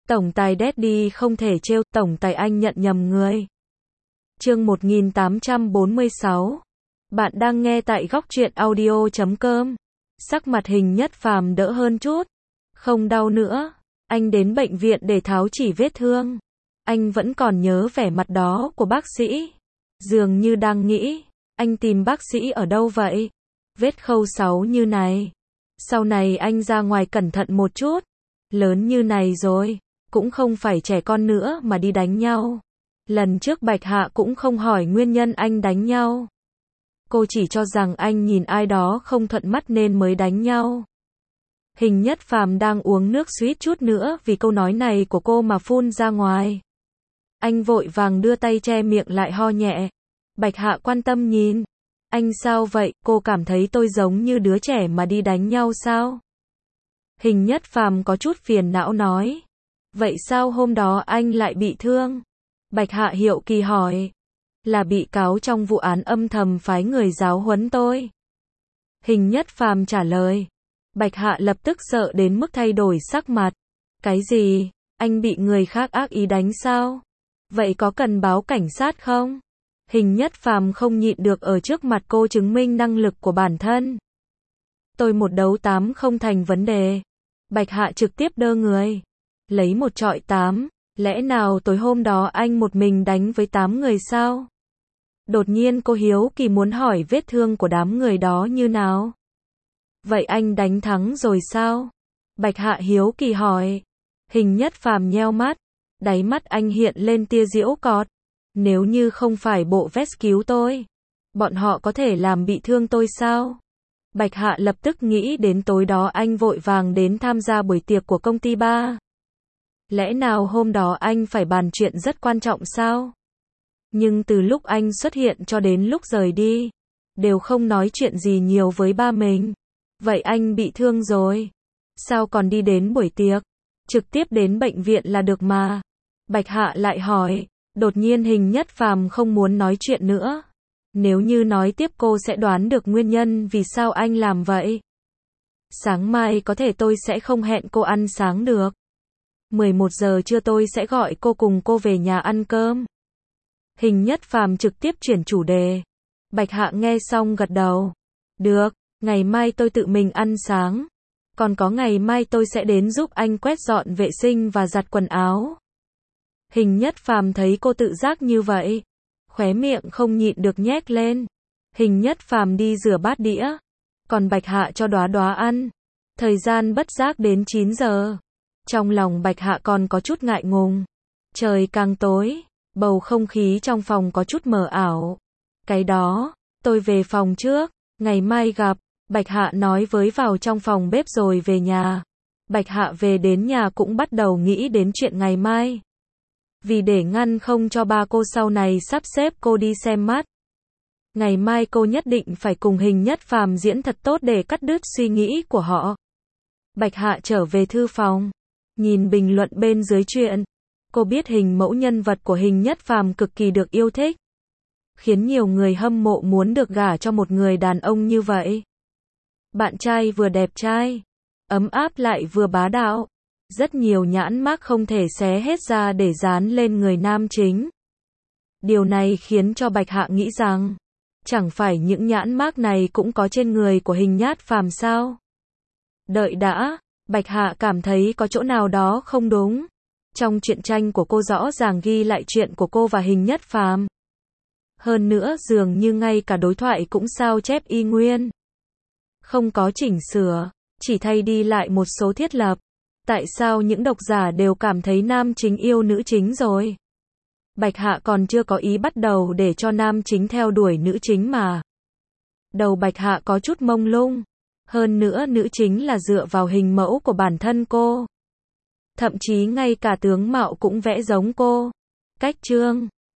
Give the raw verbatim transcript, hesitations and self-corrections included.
Tổng tài Daddy không thể trêu, tổng tài anh nhận nhầm người. Chương một nghìn tám trăm bốn mươi sáu. Bạn đang nghe tại góc truyện audio chấm com. Sắc mặt Hình Nhất Phàm đỡ hơn chút. Không đau nữa. Anh đến bệnh viện để tháo chỉ vết thương. Anh vẫn còn nhớ vẻ mặt đó của bác sĩ. Dường như đang nghĩ, anh tìm bác sĩ ở đâu vậy? Vết khâu sáu như này. Sau này anh ra ngoài cẩn thận một chút. Lớn như này rồi, cũng không phải trẻ con nữa mà đi đánh nhau. Lần trước Bạch Hạ cũng không hỏi nguyên nhân anh đánh nhau. Cô chỉ cho rằng anh nhìn ai đó không thuận mắt nên mới đánh nhau. Hình Nhất Phàm đang uống nước suýt chút nữa vì câu nói này của cô mà phun ra ngoài. Anh vội vàng đưa tay che miệng lại ho nhẹ. Bạch Hạ quan tâm nhìn. Anh sao vậy, cô cảm thấy tôi giống như đứa trẻ mà đi đánh nhau sao? Hình Nhất Phàm có chút phiền não nói. Vậy sao hôm đó anh lại bị thương? Bạch Hạ hiệu kỳ hỏi. Là bị cáo trong vụ án âm thầm phái người giáo huấn tôi. Hình Nhất Phàm trả lời. Bạch Hạ lập tức sợ đến mức thay đổi sắc mặt. Cái gì? Anh bị người khác ác ý đánh sao? Vậy có cần báo cảnh sát không? Hình Nhất Phàm không nhịn được ở trước mặt cô chứng minh năng lực của bản thân. Tôi một đấu tám không thành vấn đề. Bạch Hạ trực tiếp đơ người. Lấy một trọi tám. Lẽ nào tối hôm đó anh một mình đánh với tám người sao? Đột nhiên cô hiếu kỳ muốn hỏi vết thương của đám người đó như nào? Vậy anh đánh thắng rồi sao? Bạch Hạ hiếu kỳ hỏi. Hình Nhất Phàm nheo mắt. Đáy mắt anh hiện lên tia giễu cợt. Nếu như không phải bộ vest cứu tôi, bọn họ có thể làm bị thương tôi sao? Bạch Hạ lập tức nghĩ đến tối đó anh vội vàng đến tham gia buổi tiệc của công ty ba. Lẽ nào hôm đó anh phải bàn chuyện rất quan trọng sao? Nhưng từ lúc anh xuất hiện cho đến lúc rời đi, đều không nói chuyện gì nhiều với ba mình. Vậy anh bị thương rồi. Sao còn đi đến buổi tiệc? Trực tiếp đến bệnh viện là được mà. Bạch Hạ lại hỏi. Đột nhiên Hình Nhất Phàm không muốn nói chuyện nữa. Nếu như nói tiếp cô sẽ đoán được nguyên nhân vì sao anh làm vậy. Sáng mai có thể tôi sẽ không hẹn cô ăn sáng được. mười một giờ trưa tôi sẽ gọi cô cùng cô về nhà ăn cơm. Hình Nhất Phàm trực tiếp chuyển chủ đề. Bạch Hạ nghe xong gật đầu. Được, ngày mai tôi tự mình ăn sáng. Còn có ngày mai tôi sẽ đến giúp anh quét dọn vệ sinh và giặt quần áo. Hình Nhất Phàm thấy cô tự giác như vậy, khóe miệng không nhịn được nhếch lên. Hình Nhất Phàm đi rửa bát đĩa, còn Bạch Hạ cho Đóa Đóa ăn. Thời gian bất giác đến chín giờ. Trong lòng Bạch Hạ còn có chút ngại ngùng. Trời càng tối, bầu không khí trong phòng có chút mờ ảo. Cái đó, tôi về phòng trước, ngày mai gặp. Bạch Hạ nói với vào trong phòng bếp rồi về nhà. Bạch Hạ về đến nhà cũng bắt đầu nghĩ đến chuyện ngày mai. Vì để ngăn không cho ba cô sau này sắp xếp cô đi xem mắt. Ngày mai cô nhất định phải cùng Hình Nhất Phàm diễn thật tốt để cắt đứt suy nghĩ của họ. Bạch Hạ trở về thư phòng, nhìn bình luận bên dưới chuyện. Cô biết hình mẫu nhân vật của Hình Nhất Phàm cực kỳ được yêu thích. Khiến nhiều người hâm mộ muốn được gả cho một người đàn ông như vậy. Bạn trai vừa đẹp trai, ấm áp lại vừa bá đạo. Rất nhiều nhãn mác không thể xé hết ra để dán lên người nam chính. Điều này khiến cho Bạch Hạ nghĩ rằng, chẳng phải những nhãn mác này cũng có trên người của Hình Nhất Phàm sao? Đợi đã, Bạch Hạ cảm thấy có chỗ nào đó không đúng. Trong truyện tranh của cô rõ ràng ghi lại chuyện của cô và Hình Nhất Phàm. Hơn nữa dường như ngay cả đối thoại cũng sao chép y nguyên. Không có chỉnh sửa, chỉ thay đi lại một số thiết lập. Tại sao những độc giả đều cảm thấy nam chính yêu nữ chính rồi? Bạch Hạ còn chưa có ý bắt đầu để cho nam chính theo đuổi nữ chính mà. Đầu Bạch Hạ có chút mông lung. Hơn nữa nữ chính là dựa vào hình mẫu của bản thân cô. Thậm chí ngay cả tướng mạo cũng vẽ giống cô. Cách chương